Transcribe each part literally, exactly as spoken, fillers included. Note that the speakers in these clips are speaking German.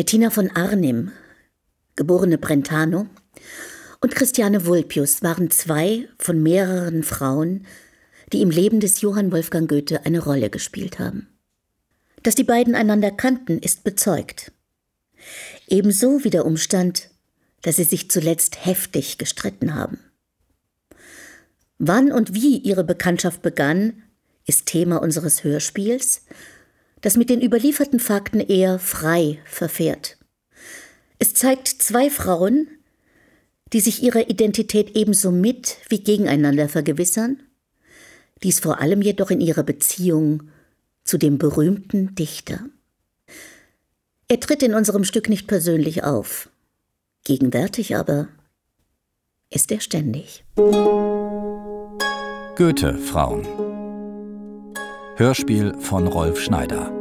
Bettina von Arnim, geborene Brentano, und Christiane Vulpius waren zwei von mehreren Frauen, die im Leben des Johann Wolfgang Goethe eine Rolle gespielt haben. Dass die beiden einander kannten, ist bezeugt. Ebenso wie der Umstand, dass sie sich zuletzt heftig gestritten haben. Wann und wie ihre Bekanntschaft begann, ist Thema unseres Hörspiels, das mit den überlieferten Fakten eher frei verfährt. Es zeigt zwei Frauen, die sich ihrer Identität ebenso mit wie gegeneinander vergewissern, dies vor allem jedoch in ihrer Beziehung zu dem berühmten Dichter. Er tritt in unserem Stück nicht persönlich auf, gegenwärtig aber ist er ständig. Goethe-Frauen. Hörspiel von Rolf Schneider.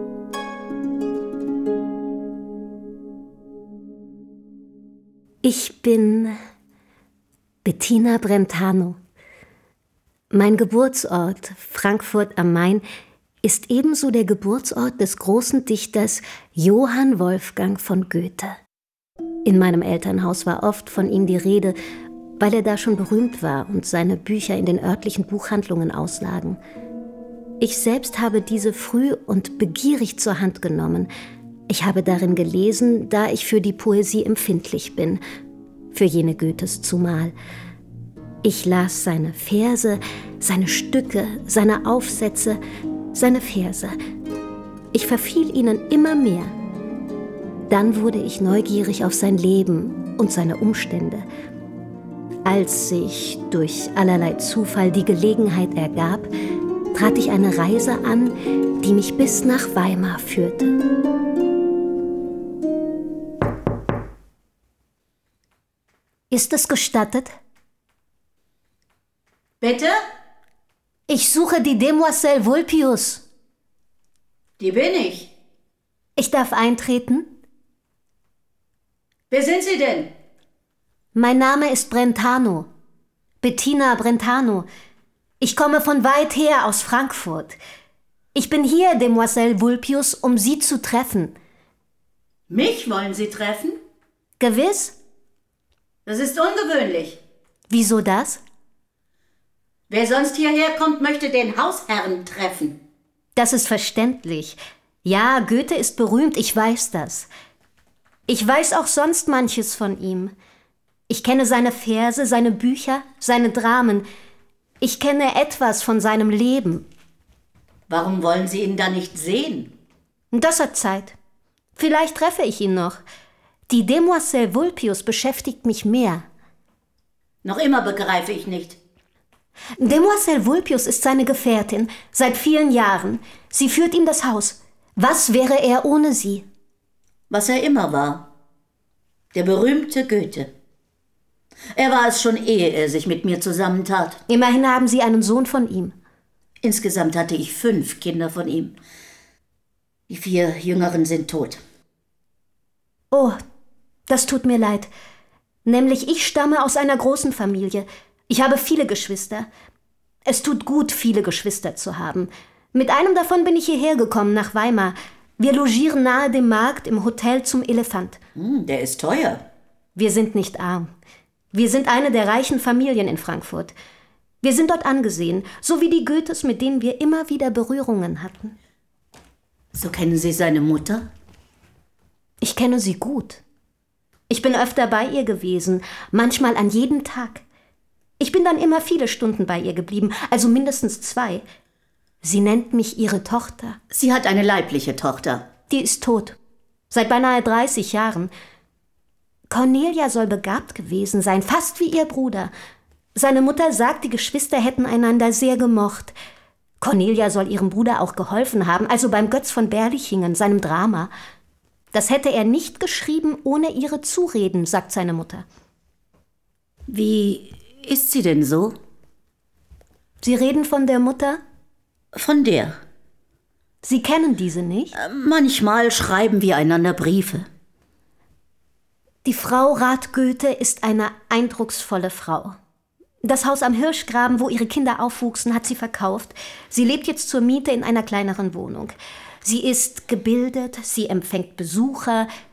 Ich bin Bettina Brentano. Mein Geburtsort, Frankfurt am Main, ist ebenso der Geburtsort des großen Dichters Johann Wolfgang von Goethe. In meinem Elternhaus war oft von ihm die Rede, weil er da schon berühmt war und seine Bücher in den örtlichen Buchhandlungen auslagen. Ich selbst habe diese früh und begierig zur Hand genommen. Ich habe darin gelesen, da ich für die Poesie empfindlich bin, für jene Goethes zumal. Ich las seine Verse, seine Stücke, seine Aufsätze, seine Verse. Ich verfiel ihnen immer mehr. Dann wurde ich neugierig auf sein Leben und seine Umstände. Als sich durch allerlei Zufall die Gelegenheit ergab, trat ich eine Reise an, die mich bis nach Weimar führte. Ist es gestattet? Bitte? Ich suche die Demoiselle Vulpius. Die bin ich. Ich darf eintreten? Wer sind Sie denn? Mein Name ist Brentano. Bettina Brentano. Ich komme von weit her aus Frankfurt. Ich bin hier, Demoiselle Vulpius, um Sie zu treffen. Mich wollen Sie treffen? Gewiss? Das ist ungewöhnlich. Wieso das? Wer sonst hierher kommt, möchte den Hausherrn treffen. Das ist verständlich. Ja, Goethe ist berühmt, ich weiß das. Ich weiß auch sonst manches von ihm. Ich kenne seine Verse, seine Bücher, seine Dramen. Ich kenne etwas von seinem Leben. Warum wollen Sie ihn dann nicht sehen? Das hat Zeit. Vielleicht treffe ich ihn noch. Die Demoiselle Vulpius beschäftigt mich mehr. Noch immer begreife ich nicht. Demoiselle Vulpius ist seine Gefährtin, seit vielen Jahren. Sie führt ihm das Haus. Was wäre er ohne sie? Was er immer war. Der berühmte Goethe. Er war es schon, ehe er sich mit mir zusammentat. Immerhin haben Sie einen Sohn von ihm. Insgesamt hatte ich fünf Kinder von ihm. Die vier Jüngeren sind tot. Oh, das tut mir leid. Nämlich ich stamme aus einer großen Familie. Ich habe viele Geschwister. Es tut gut, viele Geschwister zu haben. Mit einem davon bin ich hierher gekommen, nach Weimar. Wir logieren nahe dem Markt im Hotel zum Elefant. Hm, der ist teuer. Wir sind nicht arm. Wir sind eine der reichen Familien in Frankfurt. Wir sind dort angesehen, so wie die Goethes, mit denen wir immer wieder Berührungen hatten. So kennen Sie seine Mutter? Ich kenne sie gut. Ich bin öfter bei ihr gewesen, manchmal an jedem Tag. Ich bin dann immer viele Stunden bei ihr geblieben, also mindestens zwei. Sie nennt mich ihre Tochter. Sie hat eine leibliche Tochter. Die ist tot. Seit beinahe dreißig Jahren. Cornelia soll begabt gewesen sein, fast wie ihr Bruder. Seine Mutter sagt, die Geschwister hätten einander sehr gemocht. Cornelia soll ihrem Bruder auch geholfen haben, also beim Götz von Berlichingen, seinem Drama. Das hätte er nicht geschrieben ohne ihre Zureden, sagt seine Mutter. Wie ist sie denn so? Sie reden von der Mutter? Von der. Sie kennen diese nicht? Manchmal schreiben wir einander Briefe. Die Frau Rath Goethe ist eine eindrucksvolle Frau. Das Haus am Hirschgraben, wo ihre Kinder aufwuchsen, hat sie verkauft. Sie lebt jetzt zur Miete in einer kleineren Wohnung. Sie ist gebildet, sie empfängt Besucher,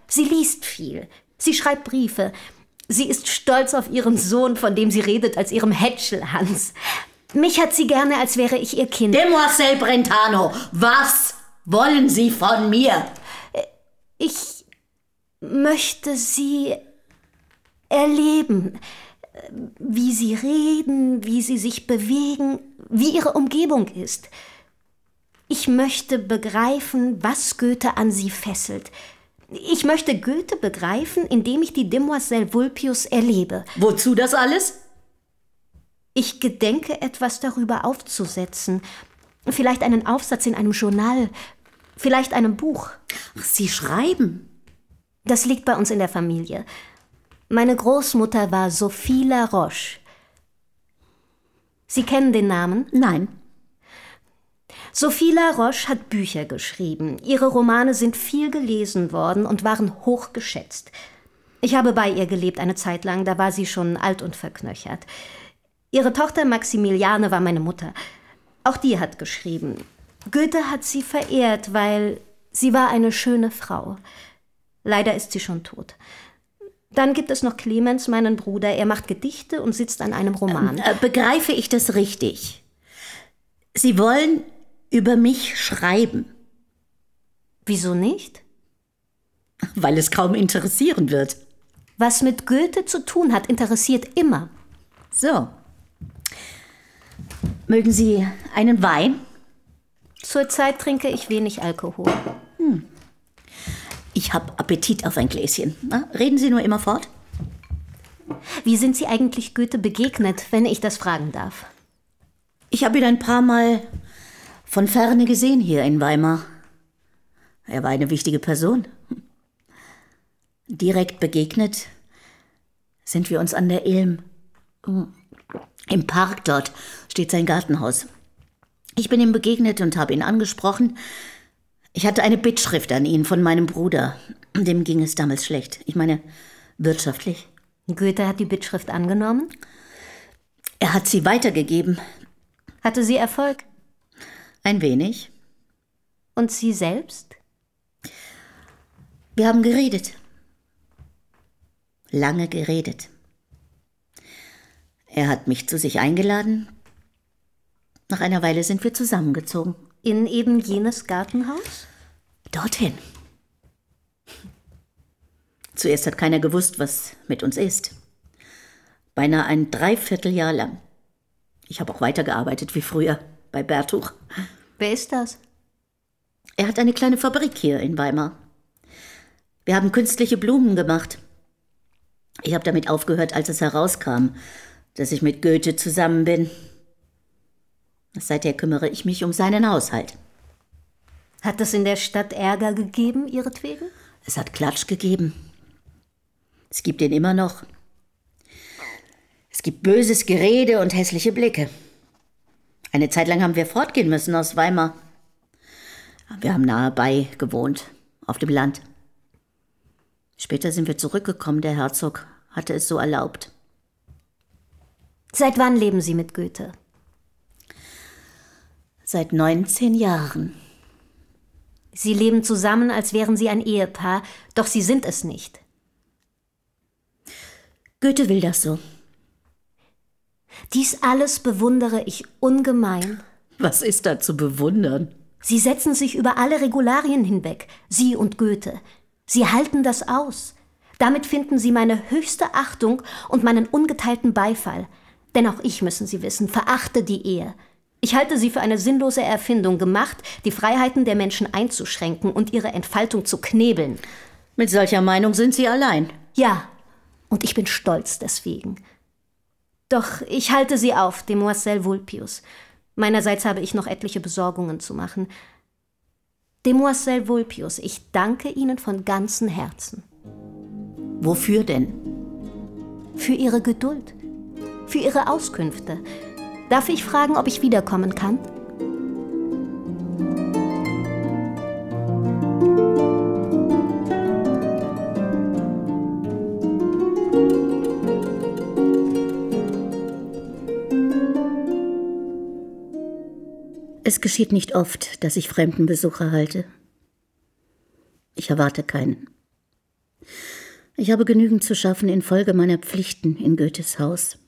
Sie liest viel. Sie schreibt Briefe. Sie ist stolz auf ihren Sohn, von dem sie redet, als ihrem Hätschelhans. Mich hat sie gerne, als wäre ich ihr Kind. Demoiselle Brentano, was wollen Sie von mir? Ich möchte sie erleben, wie sie reden, wie sie sich bewegen, wie ihre Umgebung ist. Ich möchte begreifen, was Goethe an sie fesselt. Ich möchte Goethe begreifen, indem ich die Demoiselle Vulpius erlebe. Wozu das alles? Ich gedenke, etwas darüber aufzusetzen. Vielleicht einen Aufsatz in einem Journal, vielleicht einem Buch. Ach, Sie schreiben? Das liegt bei uns in der Familie. Meine Großmutter war Sophie Laroche. Sie kennen den Namen? Nein. Sophie Laroche hat Bücher geschrieben. Ihre Romane sind viel gelesen worden und waren hoch geschätzt. Ich habe bei ihr gelebt eine Zeit lang, da war sie schon alt und verknöchert. Ihre Tochter Maximiliane war meine Mutter. Auch die hat geschrieben. Goethe hat sie verehrt, weil sie war eine schöne Frau. Leider ist sie schon tot. Dann gibt es noch Clemens, meinen Bruder. Er macht Gedichte und sitzt an einem Roman. Ähm, begreife ich das richtig? Sie wollen über mich schreiben? Wieso nicht? Weil es kaum interessieren wird. Was mit Goethe zu tun hat, interessiert immer. So. Mögen Sie einen Wein? Zurzeit trinke ich wenig Alkohol. Hm. Ich habe Appetit auf ein Gläschen. Na, reden Sie nur immer fort. Wie sind Sie eigentlich Goethe begegnet, wenn ich das fragen darf? Ich habe ihn ein paar Mal von Ferne gesehen hier in Weimar. Er war eine wichtige Person. Direkt begegnet sind wir uns an der Ilm. Im Park dort steht sein Gartenhaus. Ich bin ihm begegnet und habe ihn angesprochen. Ich hatte eine Bittschrift an ihn von meinem Bruder. Dem ging es damals schlecht. Ich meine, wirtschaftlich. Goethe hat die Bittschrift angenommen? Er hat sie weitergegeben. Hatte sie Erfolg? Ein wenig. Und Sie selbst? Wir haben geredet. Lange geredet. Er hat mich zu sich eingeladen. Nach einer Weile sind wir zusammengezogen. In eben jenes Gartenhaus? Dorthin. Zuerst hat keiner gewusst, was mit uns ist. Beinahe ein Dreivierteljahr lang. Ich habe auch weitergearbeitet wie früher bei Bertuch. Wer ist das? Er hat eine kleine Fabrik hier in Weimar. Wir haben künstliche Blumen gemacht. Ich habe damit aufgehört, als es herauskam, dass ich mit Goethe zusammen bin. Seither kümmere ich mich um seinen Haushalt. Hat es in der Stadt Ärger gegeben, ihretwegen? Es hat Klatsch gegeben. Es gibt ihn immer noch. Es gibt böses Gerede und hässliche Blicke. Eine Zeit lang haben wir fortgehen müssen aus Weimar. Wir haben nahe bei gewohnt, auf dem Land. Später sind wir zurückgekommen, der Herzog hatte es so erlaubt. Seit wann leben Sie mit Goethe? Seit neunzehn Jahren. Sie leben zusammen, als wären Sie ein Ehepaar, doch Sie sind es nicht. Goethe will das so. Dies alles bewundere ich ungemein. Was ist da zu bewundern? Sie setzen sich über alle Regularien hinweg, Sie und Goethe. Sie halten das aus. Damit finden Sie meine höchste Achtung und meinen ungeteilten Beifall. Denn auch ich, müssen Sie wissen, verachte die Ehe. Ich halte sie für eine sinnlose Erfindung, gemacht, die Freiheiten der Menschen einzuschränken und ihre Entfaltung zu knebeln. Mit solcher Meinung sind Sie allein. Ja, und ich bin stolz deswegen. Doch ich halte sie auf, Demoiselle Vulpius. Meinerseits habe ich noch etliche Besorgungen zu machen. Demoiselle Vulpius, ich danke Ihnen von ganzem Herzen. Wofür denn? Für Ihre Geduld, für Ihre Auskünfte. Darf ich fragen, ob ich wiederkommen kann? Es geschieht nicht oft, dass ich Fremdenbesuch erhalte. Ich erwarte keinen. Ich habe genügend zu schaffen infolge meiner Pflichten in Goethes Haus.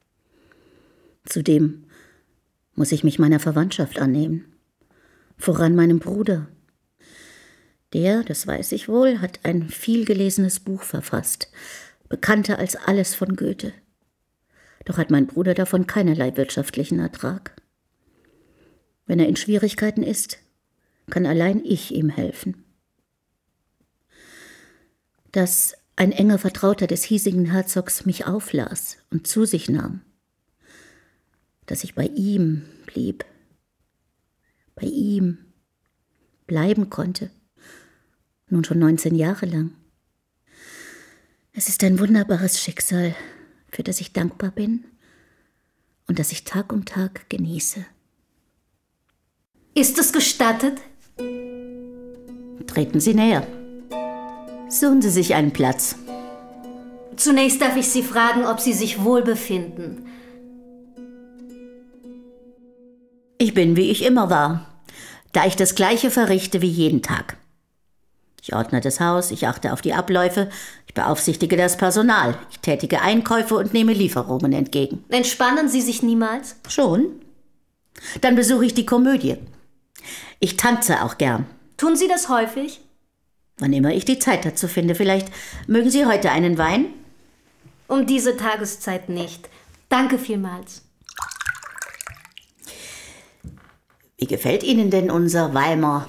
Zudem muss ich mich meiner Verwandtschaft annehmen, voran meinem Bruder. Der, das weiß ich wohl, hat ein vielgelesenes Buch verfasst, bekannter als alles von Goethe. Doch hat mein Bruder davon keinerlei wirtschaftlichen Ertrag. Wenn er in Schwierigkeiten ist, kann allein ich ihm helfen. Dass ein enger Vertrauter des hiesigen Herzogs mich auflas und zu sich nahm, dass ich bei ihm blieb, bei ihm bleiben konnte, nun schon neunzehn Jahre lang. Es ist ein wunderbares Schicksal, für das ich dankbar bin und das ich Tag um Tag genieße. Ist es gestattet? Treten Sie näher. Suchen Sie sich einen Platz. Zunächst darf ich Sie fragen, ob Sie sich wohl befinden. Ich bin, wie ich immer war, da ich das Gleiche verrichte wie jeden Tag. Ich ordne das Haus, ich achte auf die Abläufe, ich beaufsichtige das Personal, ich tätige Einkäufe und nehme Lieferungen entgegen. Entspannen Sie sich niemals? Schon? Dann besuche ich die Komödie. Ich tanze auch gern. Tun Sie das häufig? Wann immer ich die Zeit dazu finde. Vielleicht mögen Sie heute einen Wein? Um diese Tageszeit nicht. Danke vielmals. Wie gefällt Ihnen denn unser Weimar?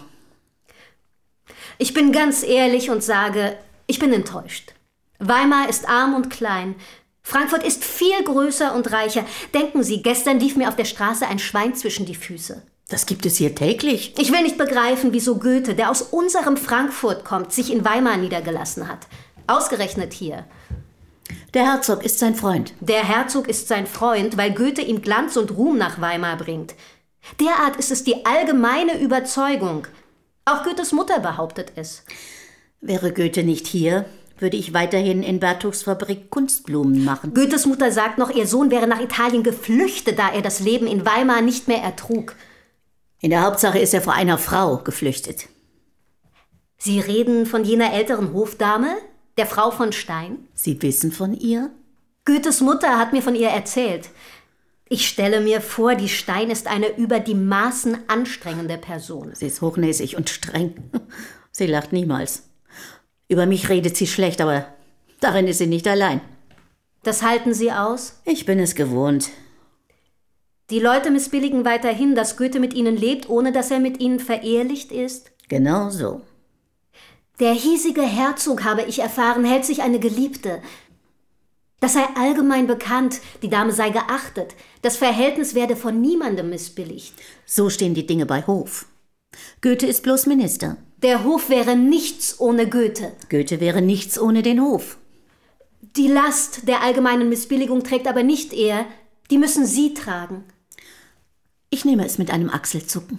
Ich bin ganz ehrlich und sage, ich bin enttäuscht. Weimar ist arm und klein. Frankfurt ist viel größer und reicher. Denken Sie, gestern lief mir auf der Straße ein Schwein zwischen die Füße. Das gibt es hier täglich. Ich will nicht begreifen, wieso Goethe, der aus unserem Frankfurt kommt, sich in Weimar niedergelassen hat. Ausgerechnet hier. Der Herzog ist sein Freund. Der Herzog ist sein Freund, weil Goethe ihm Glanz und Ruhm nach Weimar bringt. Derart ist es die allgemeine Überzeugung. Auch Goethes Mutter behauptet es. Wäre Goethe nicht hier, würde ich weiterhin in Bertuchs Fabrik Kunstblumen machen. Goethes Mutter sagt noch, ihr Sohn wäre nach Italien geflüchtet, da er das Leben in Weimar nicht mehr ertrug. In der Hauptsache ist er vor einer Frau geflüchtet. Sie reden von jener älteren Hofdame, der Frau von Stein? Sie wissen von ihr? Goethes Mutter hat mir von ihr erzählt. Ich stelle mir vor, die Stein ist eine über die Maßen anstrengende Person. Sie ist hochnäsig und streng. Sie lacht niemals. Über mich redet sie schlecht, aber darin ist sie nicht allein. Das halten Sie aus? Ich bin es gewohnt. Die Leute missbilligen weiterhin, dass Goethe mit ihnen lebt, ohne dass er mit ihnen verehelicht ist? Genau so. Der hiesige Herzog, habe ich erfahren, hält sich eine Geliebte. Das sei allgemein bekannt, die Dame sei geachtet. Das Verhältnis werde von niemandem missbilligt. So stehen die Dinge bei Hof. Goethe ist bloß Minister. Der Hof wäre nichts ohne Goethe. Goethe wäre nichts ohne den Hof. Die Last der allgemeinen Missbilligung trägt aber nicht er, die müssen Sie tragen. Ich nehme es mit einem Achselzucken.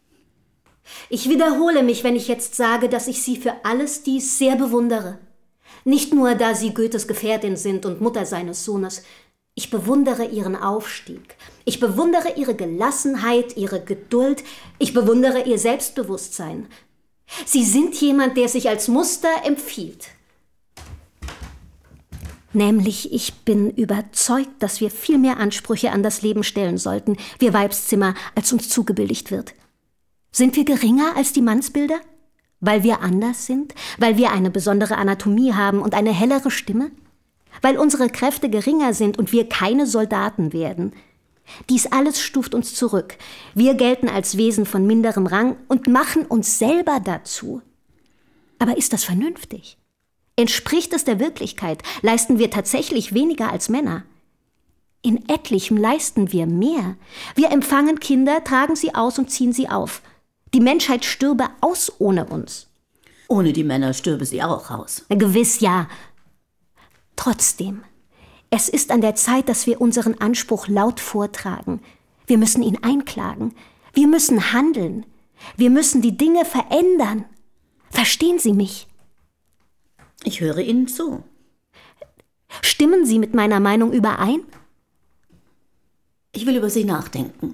Ich wiederhole mich, wenn ich jetzt sage, dass ich Sie für alles dies sehr bewundere. Nicht nur, da Sie Goethes Gefährtin sind und Mutter seines Sohnes. Ich bewundere Ihren Aufstieg. Ich bewundere Ihre Gelassenheit, Ihre Geduld. Ich bewundere Ihr Selbstbewusstsein. Sie sind jemand, der sich als Muster empfiehlt. Nämlich, ich bin überzeugt, dass wir viel mehr Ansprüche an das Leben stellen sollten, wir Weibszimmer, als uns zugebilligt wird. Sind wir geringer als die Mannsbilder? Weil wir anders sind? Weil wir eine besondere Anatomie haben und eine hellere Stimme? Weil unsere Kräfte geringer sind und wir keine Soldaten werden? Dies alles stuft uns zurück. Wir gelten als Wesen von minderem Rang und machen uns selber dazu. Aber ist das vernünftig? Entspricht es der Wirklichkeit? Leisten wir tatsächlich weniger als Männer? In etlichem leisten wir mehr. Wir empfangen Kinder, tragen sie aus und ziehen sie auf. Die Menschheit stürbe aus ohne uns. Ohne die Männer stürbe sie auch aus. Gewiss ja. Trotzdem, es ist an der Zeit, dass wir unseren Anspruch laut vortragen. Wir müssen ihn einklagen. Wir müssen handeln. Wir müssen die Dinge verändern. Verstehen Sie mich? Ich höre Ihnen zu. Stimmen Sie mit meiner Meinung überein? Ich will über Sie nachdenken.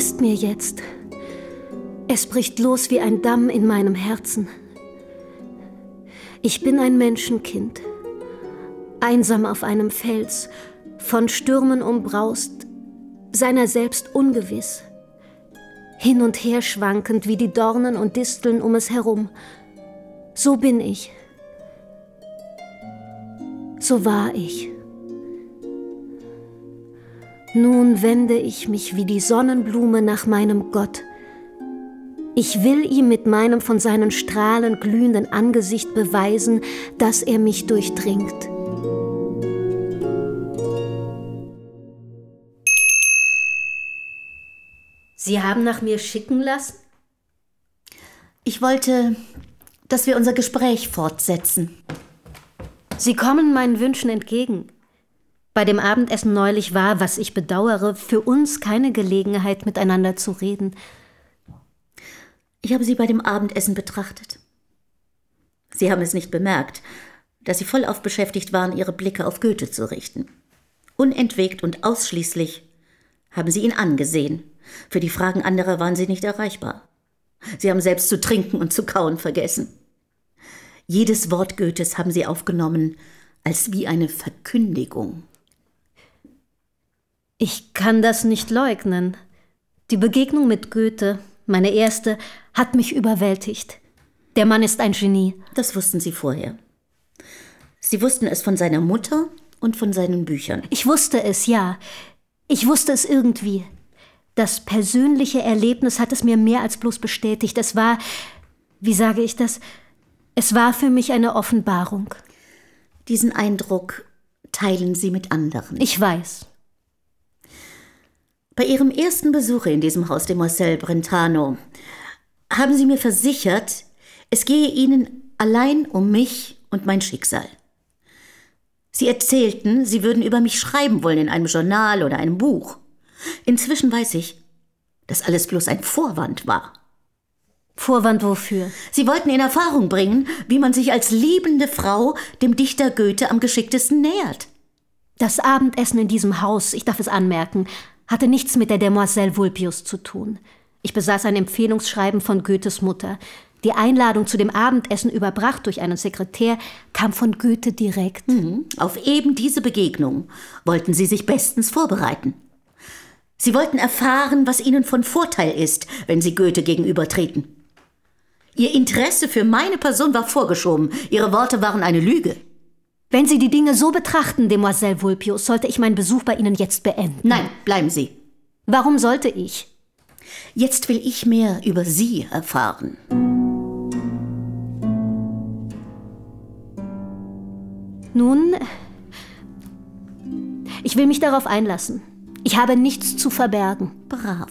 ist mir jetzt. Es bricht los wie ein Damm in meinem Herzen. Ich bin ein Menschenkind, einsam auf einem Fels, von Stürmen umbraust, seiner selbst ungewiss, hin und her schwankend wie die Dornen und Disteln um es herum. So bin ich. So war ich. Nun wende ich mich wie die Sonnenblume nach meinem Gott. Ich will ihm mit meinem von seinen Strahlen glühenden Angesicht beweisen, dass er mich durchdringt. Sie haben nach mir schicken lassen? Ich wollte, dass wir unser Gespräch fortsetzen. Sie kommen meinen Wünschen entgegen. Bei dem Abendessen neulich war, was ich bedauere, für uns keine Gelegenheit, miteinander zu reden. Ich habe Sie bei dem Abendessen betrachtet. Sie haben es nicht bemerkt, dass Sie vollauf beschäftigt waren, Ihre Blicke auf Goethe zu richten. Unentwegt und ausschließlich haben Sie ihn angesehen. Für die Fragen anderer waren Sie nicht erreichbar. Sie haben selbst zu trinken und zu kauen vergessen. Jedes Wort Goethes haben Sie aufgenommen als wie eine Verkündigung. Ich kann das nicht leugnen. Die Begegnung mit Goethe, meine erste, hat mich überwältigt. Der Mann ist ein Genie. Das wussten Sie vorher. Sie wussten es von seiner Mutter und von seinen Büchern. Ich wusste es, ja. Ich wusste es irgendwie. Das persönliche Erlebnis hat es mir mehr als bloß bestätigt. Es war, wie sage ich das, es war für mich eine Offenbarung. Diesen Eindruck teilen Sie mit anderen. Ich weiß. Bei Ihrem ersten Besuch in diesem Haus de Marcel Brentano haben Sie mir versichert, es gehe Ihnen allein um mich und mein Schicksal. Sie erzählten, Sie würden über mich schreiben wollen in einem Journal oder einem Buch. Inzwischen weiß ich, dass alles bloß ein Vorwand war. Vorwand wofür? Sie wollten in Erfahrung bringen, wie man sich als liebende Frau dem Dichter Goethe am geschicktesten nähert. Das Abendessen in diesem Haus, ich darf es anmerken, hatte nichts mit der Demoiselle Vulpius zu tun. Ich besaß ein Empfehlungsschreiben von Goethes Mutter. Die Einladung zu dem Abendessen, überbracht durch einen Sekretär, kam von Goethe direkt. Mhm. Auf eben diese Begegnung wollten Sie sich bestens vorbereiten. Sie wollten erfahren, was Ihnen von Vorteil ist, wenn Sie Goethe gegenübertreten. Ihr Interesse für meine Person war vorgeschoben. Ihre Worte waren eine Lüge. Wenn Sie die Dinge so betrachten, Demoiselle Vulpius, sollte ich meinen Besuch bei Ihnen jetzt beenden. Nein, bleiben Sie. Warum sollte ich? Jetzt will ich mehr über Sie erfahren. Nun, ich will mich darauf einlassen. Ich habe nichts zu verbergen. Brav.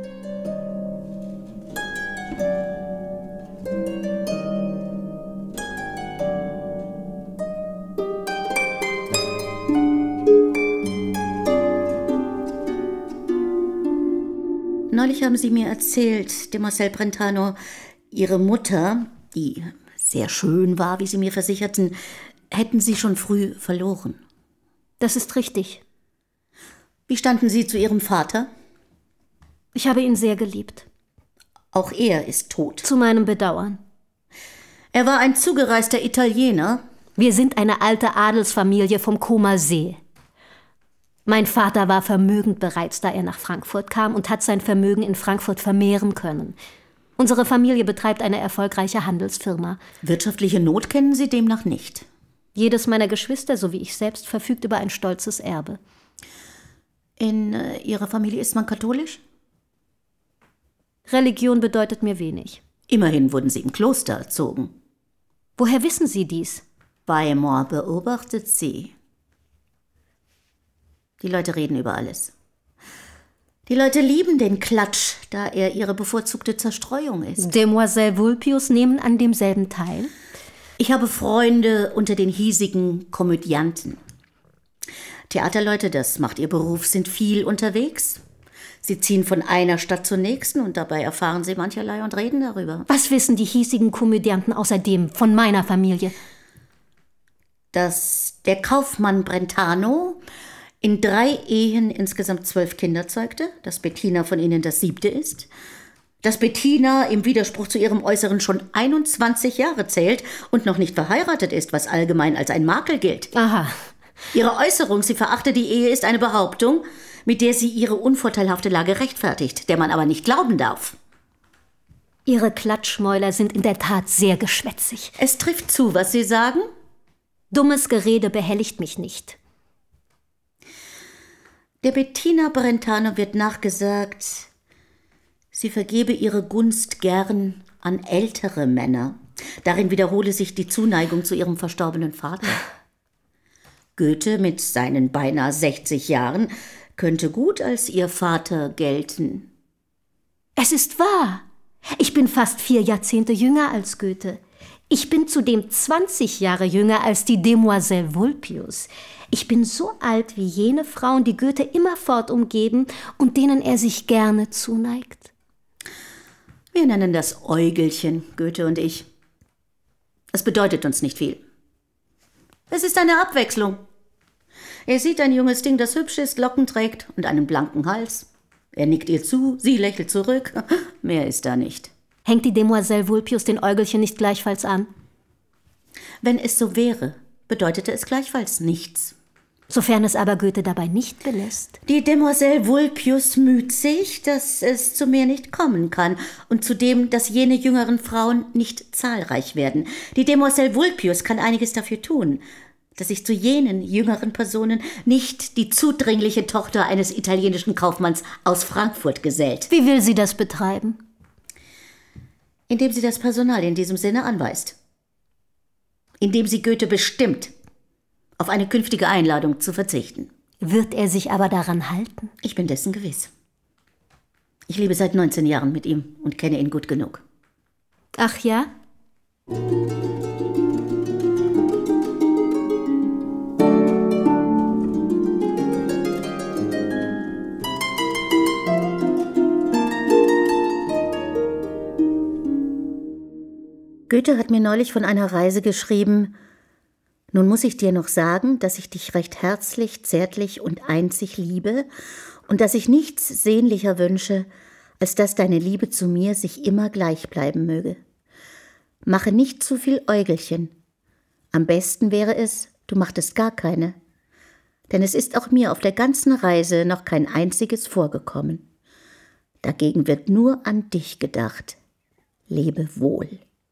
Neulich haben Sie mir erzählt, Demoiselle Brentano, Ihre Mutter, die sehr schön war, wie Sie mir versicherten, hätten Sie schon früh verloren. Das ist richtig. Wie standen Sie zu Ihrem Vater? Ich habe ihn sehr geliebt. Auch er ist tot. Zu meinem Bedauern. Er war ein zugereister Italiener. Wir sind eine alte Adelsfamilie vom Comer See. Mein Vater war vermögend bereits, da er nach Frankfurt kam und hat sein Vermögen in Frankfurt vermehren können. Unsere Familie betreibt eine erfolgreiche Handelsfirma. Wirtschaftliche Not kennen Sie demnach nicht. Jedes meiner Geschwister, so wie ich selbst, verfügt über ein stolzes Erbe. In äh, Ihrer Familie ist man katholisch? Religion bedeutet mir wenig. Immerhin wurden Sie im Kloster erzogen. Woher wissen Sie dies? Weimar beobachtet Sie. Die Leute reden über alles. Die Leute lieben den Klatsch, da er ihre bevorzugte Zerstreuung ist. Demoiselle Vulpius nehmen an demselben teil? Ich habe Freunde unter den hiesigen Komödianten. Theaterleute, das macht ihr Beruf, sind viel unterwegs. Sie ziehen von einer Stadt zur nächsten und dabei erfahren sie mancherlei und reden darüber. Was wissen die hiesigen Komödianten außerdem von meiner Familie? Dass der Kaufmann Brentano in drei Ehen insgesamt zwölf Kinder zeugte, dass Bettina von ihnen das siebte ist, dass Bettina im Widerspruch zu ihrem Äußeren schon einundzwanzig Jahre zählt und noch nicht verheiratet ist, was allgemein als ein Makel gilt. Aha. Ihre Äußerung, sie verachte die Ehe, ist eine Behauptung, mit der sie ihre unvorteilhafte Lage rechtfertigt, der man aber nicht glauben darf. Ihre Klatschmäuler sind in der Tat sehr geschwätzig. Es trifft zu, was Sie sagen? Dummes Gerede behelligt mich nicht. Der Bettina Brentano wird nachgesagt, sie vergebe ihre Gunst gern an ältere Männer. Darin wiederhole sich die Zuneigung zu ihrem verstorbenen Vater. Goethe mit seinen beinahe sechzig Jahren könnte gut als ihr Vater gelten. Es ist wahr. Ich bin fast vier Jahrzehnte jünger als Goethe. Ich bin zudem zwanzig Jahre jünger als die Demoiselle Vulpius. Ich bin so alt wie jene Frauen, die Goethe immerfort umgeben und denen er sich gerne zuneigt. Wir nennen das Äugelchen, Goethe und ich. Es bedeutet uns nicht viel. Es ist eine Abwechslung. Er sieht ein junges Ding, das hübsch ist, Locken trägt und einen blanken Hals. Er nickt ihr zu, sie lächelt zurück. Mehr ist da nicht. Hängt die Demoiselle Vulpius den Äugelchen nicht gleichfalls an? Wenn es so wäre, bedeutete es gleichfalls nichts. Sofern es aber Goethe dabei nicht belässt. Die Demoiselle Vulpius müht sich, dass es zu mehr nicht kommen kann und zudem, dass jene jüngeren Frauen nicht zahlreich werden. Die Demoiselle Vulpius kann einiges dafür tun, dass sich zu jenen jüngeren Personen nicht die zudringliche Tochter eines italienischen Kaufmanns aus Frankfurt gesellt. Wie will sie das betreiben? Indem sie das Personal in diesem Sinne anweist. Indem sie Goethe bestimmt, auf eine künftige Einladung zu verzichten. Wird er sich aber daran halten? Ich bin dessen gewiss. Ich lebe seit neunzehn Jahren mit ihm und kenne ihn gut genug. Ach ja? Goethe hat mir neulich von einer Reise geschrieben: Nun muss ich dir noch sagen, dass ich dich recht herzlich, zärtlich und einzig liebe und dass ich nichts sehnlicher wünsche, als dass deine Liebe zu mir sich immer gleich bleiben möge. Mache nicht zu viel Äugelchen. Am besten wäre es, du machtest gar keine. Denn es ist auch mir auf der ganzen Reise noch kein einziges vorgekommen. Dagegen wird nur an dich gedacht. Lebe wohl.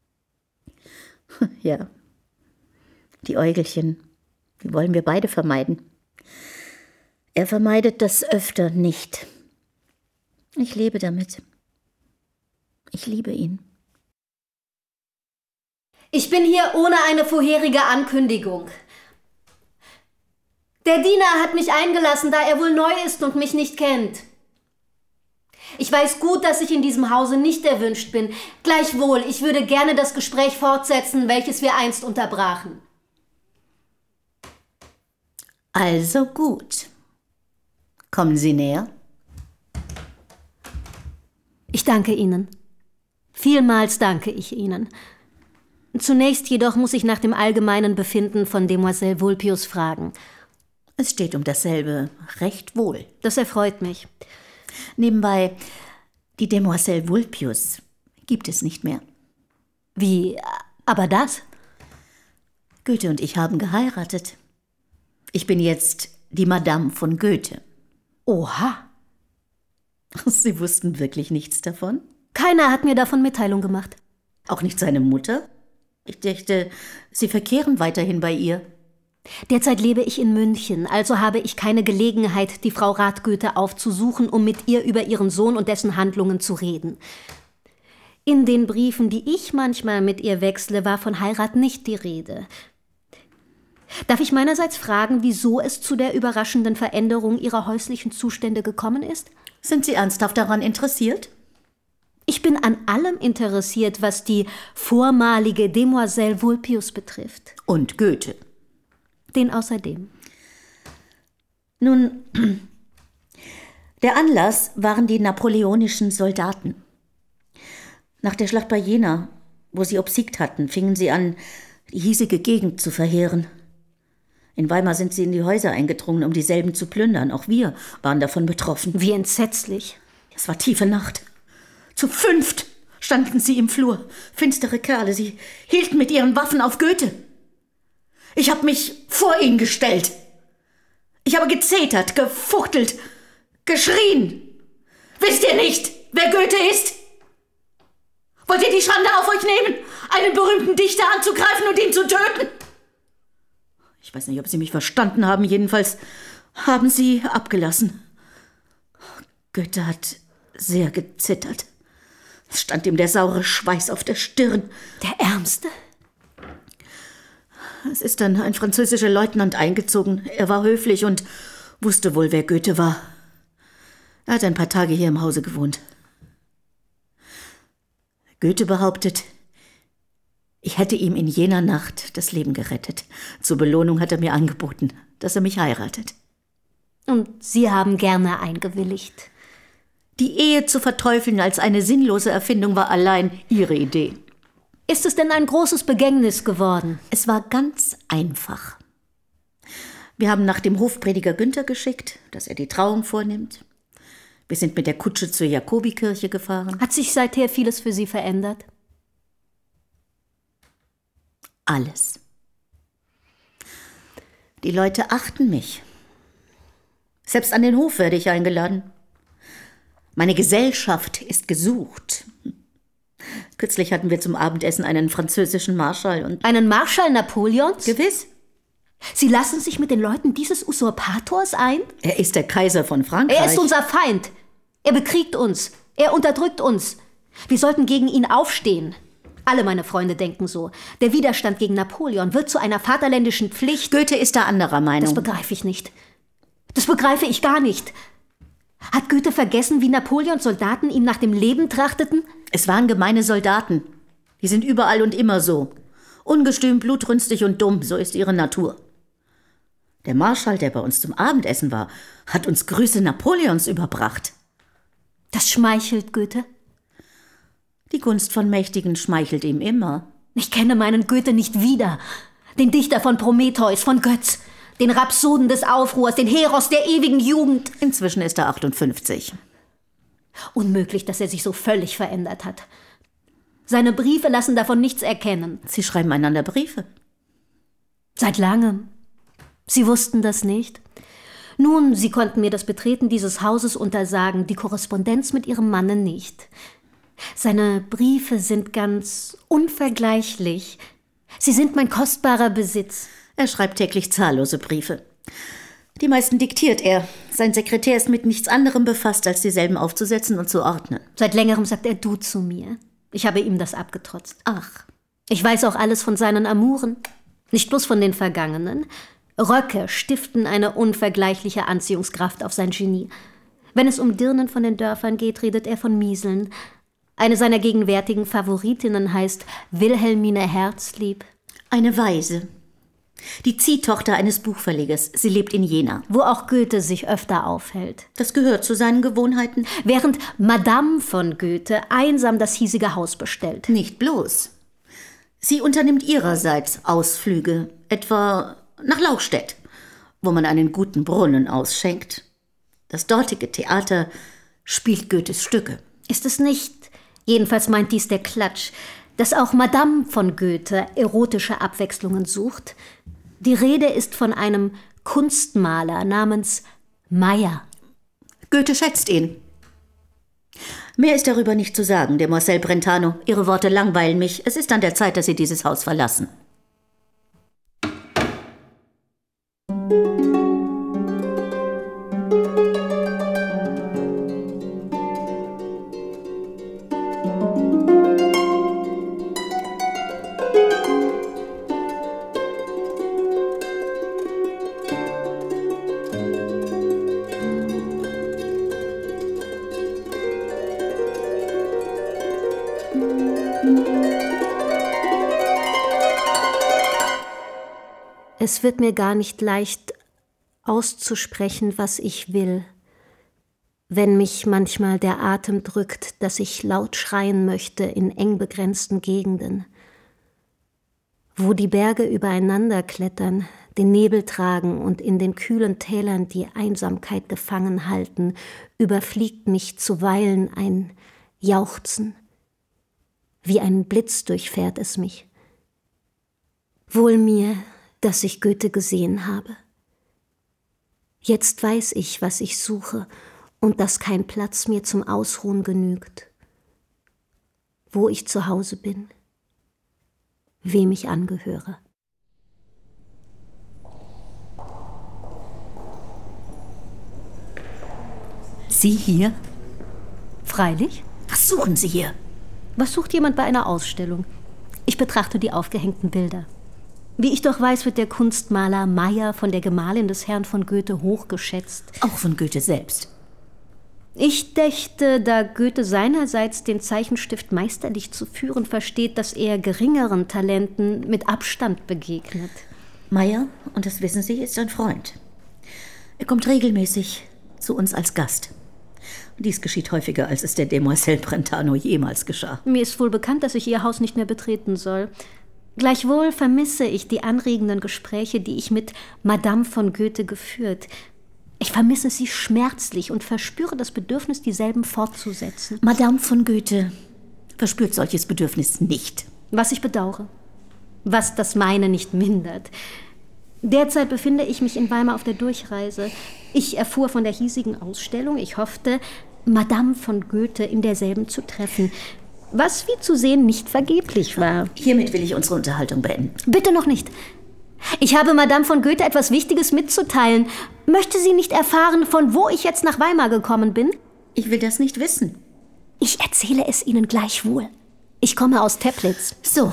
Ja, die Äugelchen, die wollen wir beide vermeiden. Er vermeidet das öfter nicht. Ich lebe damit. Ich liebe ihn. Ich bin hier ohne eine vorherige Ankündigung. Der Diener hat mich eingelassen, da er wohl neu ist und mich nicht kennt. Ich weiß gut, dass ich in diesem Hause nicht erwünscht bin. Gleichwohl, ich würde gerne das Gespräch fortsetzen, welches wir einst unterbrachen. Also gut. Kommen Sie näher. Ich danke Ihnen. Vielmals danke ich Ihnen. Zunächst jedoch muss ich nach dem allgemeinen Befinden von Demoiselle Vulpius fragen. Es steht um dasselbe recht wohl. Das erfreut mich. Nebenbei, die Demoiselle Vulpius gibt es nicht mehr. Wie, aber das? Goethe und ich haben geheiratet. Ich bin jetzt die Madame von Goethe. Oha. Sie wussten wirklich nichts davon? Keiner hat mir davon Mitteilung gemacht. Auch nicht seine Mutter? Ich dachte, Sie verkehren weiterhin bei ihr. Derzeit lebe ich in München, also habe ich keine Gelegenheit, die Frau Rath-Goethe aufzusuchen, um mit ihr über ihren Sohn und dessen Handlungen zu reden. In den Briefen, die ich manchmal mit ihr wechsle, war von Heirat nicht die Rede. Darf ich meinerseits fragen, wieso es zu der überraschenden Veränderung ihrer häuslichen Zustände gekommen ist? Sind Sie ernsthaft daran interessiert? Ich bin an allem interessiert, was die vormalige Demoiselle Vulpius betrifft. Und Goethe. Den außerdem. Nun, der Anlass waren die napoleonischen Soldaten. Nach der Schlacht bei Jena, wo sie obsiegt hatten, fingen sie an, die hiesige Gegend zu verheeren. In Weimar sind sie in die Häuser eingedrungen, um dieselben zu plündern. Auch wir waren davon betroffen. Wie entsetzlich. Es war tiefe Nacht. Zu fünft standen sie im Flur. Finstere Kerle, sie hielten mit ihren Waffen auf Goethe. Ich habe mich vor ihn gestellt. Ich habe gezetert, gefuchtelt, geschrien. Wisst ihr nicht, wer Goethe ist? Wollt ihr die Schande auf euch nehmen, einen berühmten Dichter anzugreifen und ihn zu töten? Ich weiß nicht, ob Sie mich verstanden haben. Jedenfalls haben Sie abgelassen. Goethe hat sehr gezittert. Es stand ihm der saure Schweiß auf der Stirn. Der Ärmste? Es ist dann ein französischer Leutnant eingezogen. Er war höflich und wusste wohl, wer Goethe war. Er hat ein paar Tage hier im Hause gewohnt. Goethe behauptet, ich hätte ihm in jener Nacht das Leben gerettet. Zur Belohnung hat er mir angeboten, dass er mich heiratet. Und Sie haben gerne eingewilligt. Die Ehe zu verteufeln als eine sinnlose Erfindung war allein Ihre Idee. Ist es denn ein großes Begängnis geworden? Es war ganz einfach. Wir haben nach dem Hofprediger Günther geschickt, dass er die Trauung vornimmt. Wir sind mit der Kutsche zur Jakobikirche gefahren. Hat sich seither vieles für Sie verändert? Alles. Die Leute achten mich. Selbst an den Hof werde ich eingeladen. Meine Gesellschaft ist gesucht. Kürzlich hatten wir zum Abendessen einen französischen Marschall und... Einen Marschall Napoleons? Gewiss. Sie lassen sich mit den Leuten dieses Usurpators ein? Er ist der Kaiser von Frankreich. Er ist unser Feind. Er bekriegt uns. Er unterdrückt uns. Wir sollten gegen ihn aufstehen. Alle meine Freunde denken so. Der Widerstand gegen Napoleon wird zu einer vaterländischen Pflicht. Goethe ist da anderer Meinung. Das begreife ich nicht. Das begreife ich gar nicht. Hat Goethe vergessen, wie Napoleons Soldaten ihm nach dem Leben trachteten? Es waren gemeine Soldaten. Die sind überall und immer so. Ungestüm, blutrünstig und dumm, so ist ihre Natur. Der Marschall, der bei uns zum Abendessen war, hat uns Grüße Napoleons überbracht. Das schmeichelt Goethe? Die Gunst von Mächtigen schmeichelt ihm immer. Ich kenne meinen Goethe nicht wieder. Den Dichter von Prometheus, von Götz, den Rhapsoden des Aufruhrs, den Heros der ewigen Jugend. Inzwischen ist er achtundfünfzig. Unmöglich, dass er sich so völlig verändert hat. Seine Briefe lassen davon nichts erkennen. Sie schreiben einander Briefe. Seit langem. Sie wussten das nicht. Nun, Sie konnten mir das Betreten dieses Hauses untersagen, die Korrespondenz mit Ihrem Manne nicht. Seine Briefe sind ganz unvergleichlich. Sie sind mein kostbarer Besitz. Er schreibt täglich zahllose Briefe. Die meisten diktiert er. Sein Sekretär ist mit nichts anderem befasst, als dieselben aufzusetzen und zu ordnen. Seit längerem sagt er du zu mir. Ich habe ihm das abgetrotzt. Ach. Ich weiß auch alles von seinen Amouren. Nicht bloß von den Vergangenen. Röcke stiften eine unvergleichliche Anziehungskraft auf sein Genie. Wenn es um Dirnen von den Dörfern geht, redet er von Mieseln. Eine seiner gegenwärtigen Favoritinnen heißt Wilhelmine Herzlieb. Eine Waise. Die Ziehtochter eines Buchverlegers. Sie lebt in Jena. Wo auch Goethe sich öfter aufhält. Das gehört zu seinen Gewohnheiten. Während Madame von Goethe einsam das hiesige Haus bestellt. Nicht bloß. Sie unternimmt ihrerseits Ausflüge, etwa nach Lauchstädt, wo man einen guten Brunnen ausschenkt. Das dortige Theater spielt Goethes Stücke. Ist es nicht, jedenfalls meint dies der Klatsch, dass auch Madame von Goethe erotische Abwechslungen sucht? Die Rede ist von einem Kunstmaler namens Meyer. Goethe schätzt ihn. Mehr ist darüber nicht zu sagen, Demoiselle Brentano. Ihre Worte langweilen mich. Es ist an der Zeit, dass Sie dieses Haus verlassen. Es wird mir gar nicht leicht auszusprechen, was ich will, wenn mich manchmal der Atem drückt, dass ich laut schreien möchte in eng begrenzten Gegenden. wo die Berge übereinander klettern, den Nebel tragen und in den kühlen Tälern die Einsamkeit gefangen halten, überfliegt mich zuweilen ein Jauchzen. Wie ein Blitz durchfährt es mich. Wohl mir, dass ich Goethe gesehen habe. Jetzt weiß ich, was ich suche und dass kein Platz mir zum Ausruhen genügt. Wo ich zu Hause bin, wem ich angehöre. Sie hier? Freilich? Was suchen Sie hier? Was sucht jemand bei einer Ausstellung? Ich betrachte die aufgehängten Bilder. Wie ich doch weiß, wird der Kunstmaler Meyer von der Gemahlin des Herrn von Goethe hochgeschätzt. Auch von Goethe selbst. Ich dächte, da Goethe seinerseits den Zeichenstift meisterlich zu führen versteht, dass er geringeren Talenten mit Abstand begegnet. Meyer, und das wissen Sie, ist ein Freund. Er kommt regelmäßig zu uns als Gast. Dies geschieht häufiger, als es der Demoiselle Brentano jemals geschah. Mir ist wohl bekannt, dass ich ihr Haus nicht mehr betreten soll. Gleichwohl vermisse ich die anregenden Gespräche, die ich mit Madame von Goethe geführt. Ich vermisse sie schmerzlich und verspüre das Bedürfnis, dieselben fortzusetzen. Madame von Goethe verspürt solches Bedürfnis nicht. Was ich bedauere. Was das meine nicht mindert. Derzeit befinde ich mich in Weimar auf der Durchreise. Ich erfuhr von der hiesigen Ausstellung. Ich hoffte, Madame von Goethe in derselben zu treffen. Was, wie zu sehen, nicht vergeblich war. Hiermit will ich unsere Unterhaltung beenden. Bitte noch nicht. Ich habe Madame von Goethe etwas Wichtiges mitzuteilen. Möchte sie nicht erfahren, von wo ich jetzt nach Weimar gekommen bin? Ich will das nicht wissen. Ich erzähle es Ihnen gleichwohl. Ich komme aus Teplitz. So.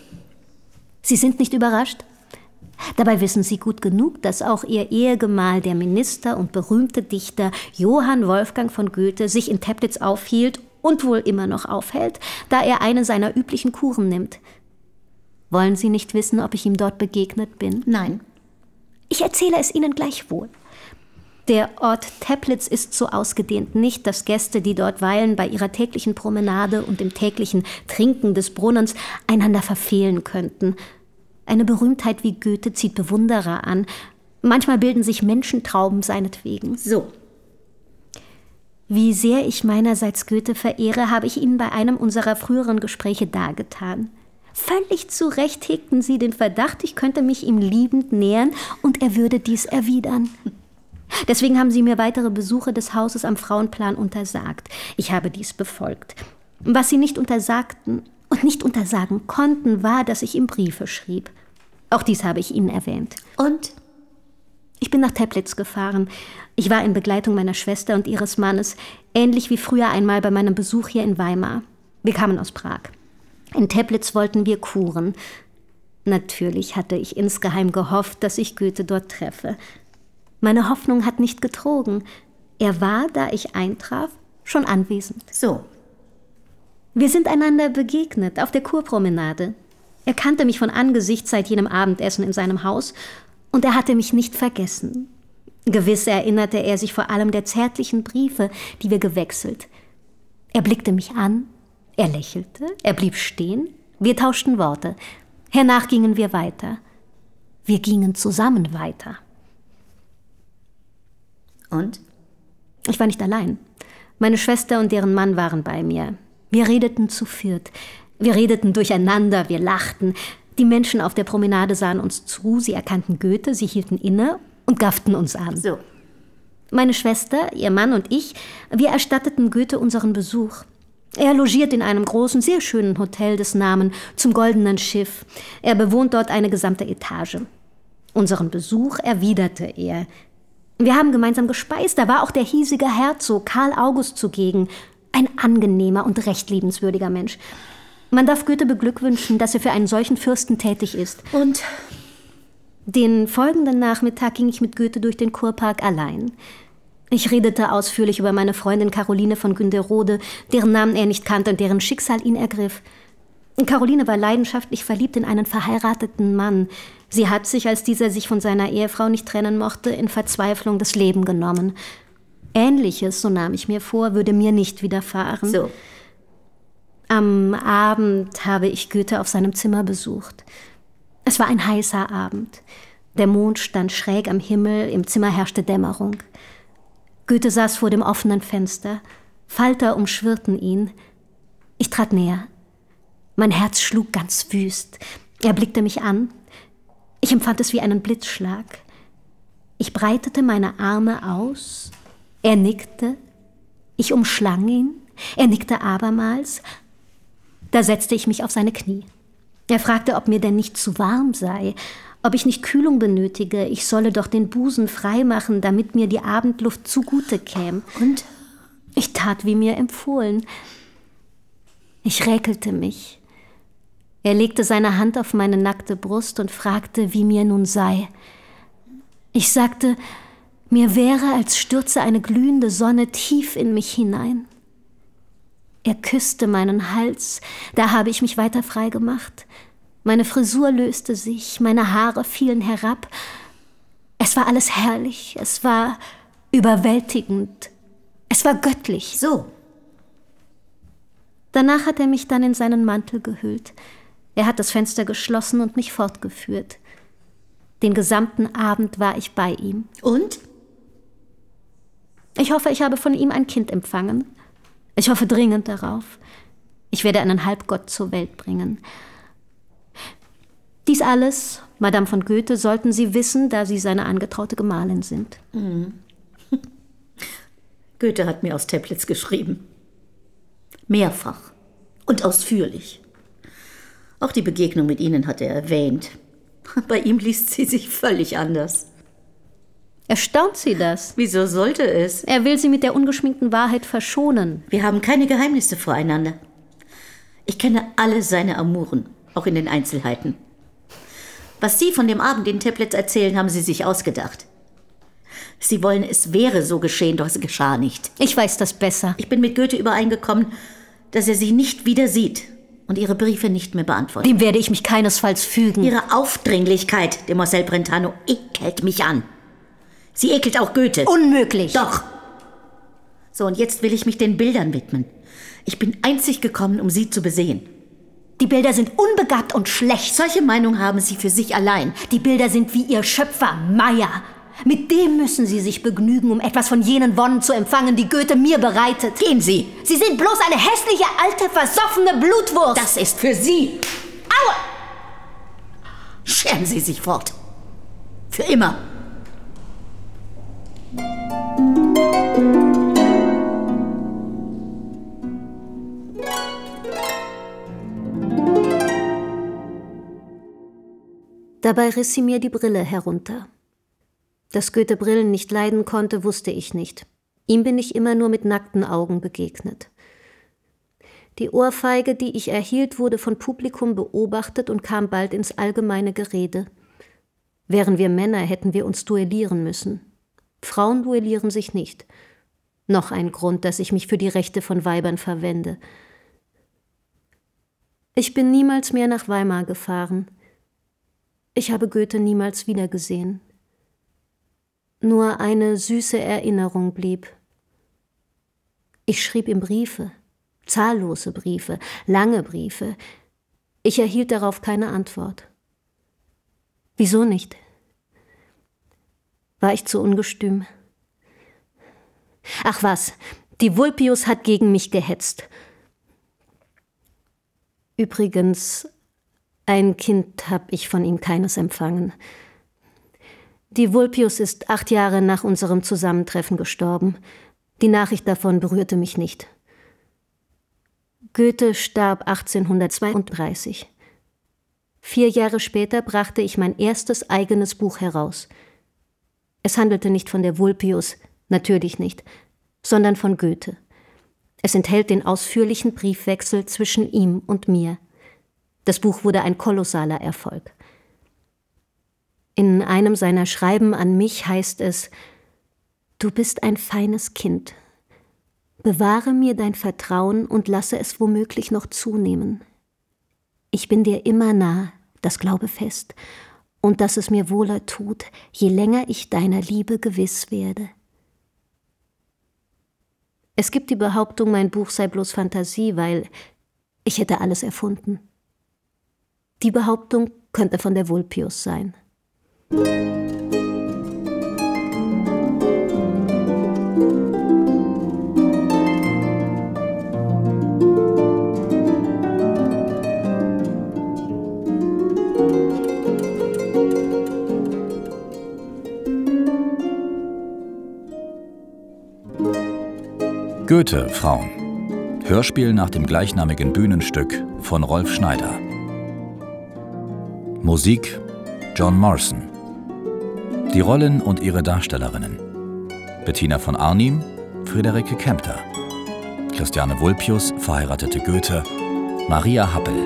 Sie sind nicht überrascht? Dabei wissen Sie gut genug, dass auch Ihr Ehegemahl, der Minister und berühmte Dichter Johann Wolfgang von Goethe, sich in Teplitz aufhielt und wohl immer noch aufhält, da er eine seiner üblichen Kuren nimmt. Wollen Sie nicht wissen, ob ich ihm dort begegnet bin? Nein. Ich erzähle es Ihnen gleichwohl. Der Ort Teplitz ist so ausgedehnt nicht, dass Gäste, die dort weilen, bei ihrer täglichen Promenade und dem täglichen Trinken des Brunnens einander verfehlen könnten. Eine Berühmtheit wie Goethe zieht Bewunderer an. Manchmal bilden sich Menschentrauben seinetwegen. So. Wie sehr ich meinerseits Goethe verehre, habe ich Ihnen bei einem unserer früheren Gespräche dargetan. Völlig zu Recht hegten Sie den Verdacht, ich könnte mich ihm liebend nähern und er würde dies erwidern. Deswegen haben Sie mir weitere Besuche des Hauses am Frauenplan untersagt. Ich habe dies befolgt. Was Sie nicht untersagten und nicht untersagen konnten, war, dass ich ihm Briefe schrieb. Auch dies habe ich Ihnen erwähnt. Und? Ich bin nach Teplitz gefahren. Ich war in Begleitung meiner Schwester und ihres Mannes, ähnlich wie früher einmal bei meinem Besuch hier in Weimar. Wir kamen aus Prag. In Teplitz wollten wir kuren. Natürlich hatte ich insgeheim gehofft, dass ich Goethe dort treffe. Meine Hoffnung hat nicht getrogen. Er war, da ich eintraf, schon anwesend. So. Wir sind einander begegnet auf der Kurpromenade. Er kannte mich von Angesicht seit jenem Abendessen in seinem Haus und er hatte mich nicht vergessen. Gewiss erinnerte er sich vor allem der zärtlichen Briefe, die wir gewechselt. Er blickte mich an, er lächelte, er blieb stehen, wir tauschten Worte. Hernach gingen wir weiter. Wir gingen zusammen weiter. Und? Ich war nicht allein. Meine Schwester und deren Mann waren bei mir. Wir redeten zu viert. Wir redeten durcheinander, wir lachten. Die Menschen auf der Promenade sahen uns zu, sie erkannten Goethe, sie hielten inne und gafften uns an. So. Meine Schwester, ihr Mann und ich, wir erstatteten Goethe unseren Besuch. Er logiert in einem großen, sehr schönen Hotel des Namen Zum Goldenen Schiff. Er bewohnt dort eine gesamte Etage. Unseren Besuch erwiderte er. Wir haben gemeinsam gespeist, da war auch der hiesige Herzog Karl August zugegen. Ein angenehmer und recht liebenswürdiger Mensch. Man darf Goethe beglückwünschen, dass er für einen solchen Fürsten tätig ist. Und? Den folgenden Nachmittag ging ich mit Goethe durch den Kurpark allein. Ich redete ausführlich über meine Freundin Caroline von Günderode, deren Namen er nicht kannte und deren Schicksal ihn ergriff. Caroline war leidenschaftlich verliebt in einen verheirateten Mann. Sie hat sich, als dieser sich von seiner Ehefrau nicht trennen mochte, in Verzweiflung das Leben genommen. Ähnliches, so nahm ich mir vor, würde mir nicht widerfahren. So. Am Abend habe ich Goethe auf seinem Zimmer besucht. Es war ein heißer Abend. Der Mond stand schräg am Himmel, im Zimmer herrschte Dämmerung. Goethe saß vor dem offenen Fenster. Falter umschwirrten ihn. Ich trat näher. Mein Herz schlug ganz wüst. Er blickte mich an. Ich empfand es wie einen Blitzschlag. Ich breitete meine Arme aus. Er nickte. Ich umschlang ihn. Er nickte abermals. Da setzte ich mich auf seine Knie. Er fragte, ob mir denn nicht zu warm sei, ob ich nicht Kühlung benötige. Ich solle doch den Busen frei machen, damit mir die Abendluft zugute käme. Und? Ich tat, wie mir empfohlen. Ich räkelte mich. Er legte seine Hand auf meine nackte Brust und fragte, wie mir nun sei. Ich sagte, mir wäre, als stürze eine glühende Sonne tief in mich hinein. Er küsste meinen Hals, da habe ich mich weiter frei gemacht. Meine Frisur löste sich, meine Haare fielen herab. Es war alles herrlich, es war überwältigend, es war göttlich. So. Danach hat er mich dann in seinen Mantel gehüllt. Er hat das Fenster geschlossen und mich fortgeführt. Den gesamten Abend war ich bei ihm. Und? Ich hoffe, ich habe von ihm ein Kind empfangen. Ich hoffe dringend darauf. Ich werde einen Halbgott zur Welt bringen. Dies alles, Madame von Goethe, sollten Sie wissen, da Sie seine angetraute Gemahlin sind. Mhm. Goethe hat mir aus Teplitz geschrieben. Mehrfach und ausführlich. Auch die Begegnung mit Ihnen hat er erwähnt. Bei ihm liest sie sich völlig anders. Erstaunt Sie das? Wieso sollte es? Er will Sie mit der ungeschminkten Wahrheit verschonen. Wir haben keine Geheimnisse voreinander. Ich kenne alle seine Amuren, auch in den Einzelheiten. Was Sie von dem Abend in Teplitz erzählen, haben Sie sich ausgedacht. Sie wollen, es wäre so geschehen, doch es geschah nicht. Ich weiß das besser. Ich bin mit Goethe übereingekommen, dass er Sie nicht wieder sieht und Ihre Briefe nicht mehr beantwortet. Dem werde ich mich keinesfalls fügen. Ihre Aufdringlichkeit, Demoiselle Brentano, ekelt mich an. Sie ekelt auch Goethe. Unmöglich. Doch. So, und jetzt will ich mich den Bildern widmen. Ich bin einzig gekommen, um sie zu besehen. Die Bilder sind unbegabt und schlecht. Solche Meinung haben Sie für sich allein. Die Bilder sind wie Ihr Schöpfer, Meyer. Mit dem müssen Sie sich begnügen, um etwas von jenen Wonnen zu empfangen, die Goethe mir bereitet. Gehen Sie. Sie sind bloß eine hässliche, alte, versoffene Blutwurst. Das ist für Sie. Aua! Scheren Sie sich fort. Für immer. Dabei riss sie mir die Brille herunter. Dass Goethe Brillen nicht leiden konnte, wusste ich nicht. Ihm bin ich immer nur mit nackten Augen begegnet. Die Ohrfeige, die ich erhielt, wurde von Publikum beobachtet und kam bald ins allgemeine Gerede. Wären wir Männer, hätten wir uns duellieren müssen. Frauen duellieren sich nicht. Noch ein Grund, dass ich mich für die Rechte von Weibern verwende. Ich bin niemals mehr nach Weimar gefahren. Ich habe Goethe niemals wiedergesehen. Nur eine süße Erinnerung blieb. Ich schrieb ihm Briefe, zahllose Briefe, lange Briefe. Ich erhielt darauf keine Antwort. Wieso nicht? War ich zu ungestüm? Ach was, die Vulpius hat gegen mich gehetzt. Übrigens, ein Kind habe ich von ihm keines empfangen. Die Vulpius ist acht Jahre nach unserem Zusammentreffen gestorben. Die Nachricht davon berührte mich nicht. Goethe starb achtzehnhundertzweiunddreißig. Vier Jahre später brachte ich mein erstes eigenes Buch heraus. Es handelte nicht von der Vulpius, natürlich nicht, sondern von Goethe. Es enthält den ausführlichen Briefwechsel zwischen ihm und mir. Das Buch wurde ein kolossaler Erfolg. In einem seiner Schreiben an mich heißt es: Du bist ein feines Kind. Bewahre mir dein Vertrauen und lasse es womöglich noch zunehmen. Ich bin dir immer nah, das glaube fest, und dass es mir wohler tut, je länger ich deiner Liebe gewiss werde. Es gibt die Behauptung, mein Buch sei bloß Fantasie, weil ich hätte alles erfunden. Die Behauptung könnte von der Vulpius sein. Goethe, Frauen. Hörspiel nach dem gleichnamigen Bühnenstück von Rolf Schneider. Musik John Morrison. Die Rollen und ihre Darstellerinnen: Bettina von Arnim, Friederike Kempter. Christiane Vulpius verheiratete Goethe, Maria Happel.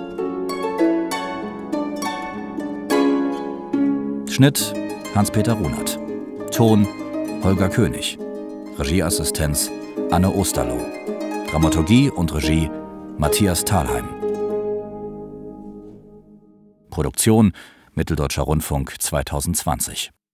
Schnitt Hans-Peter Runert. Ton Holger König. Regieassistenz Anne Osterloh. Dramaturgie und Regie Matthias Thalheim. Produktion Mitteldeutscher Rundfunk zweitausendzwanzig.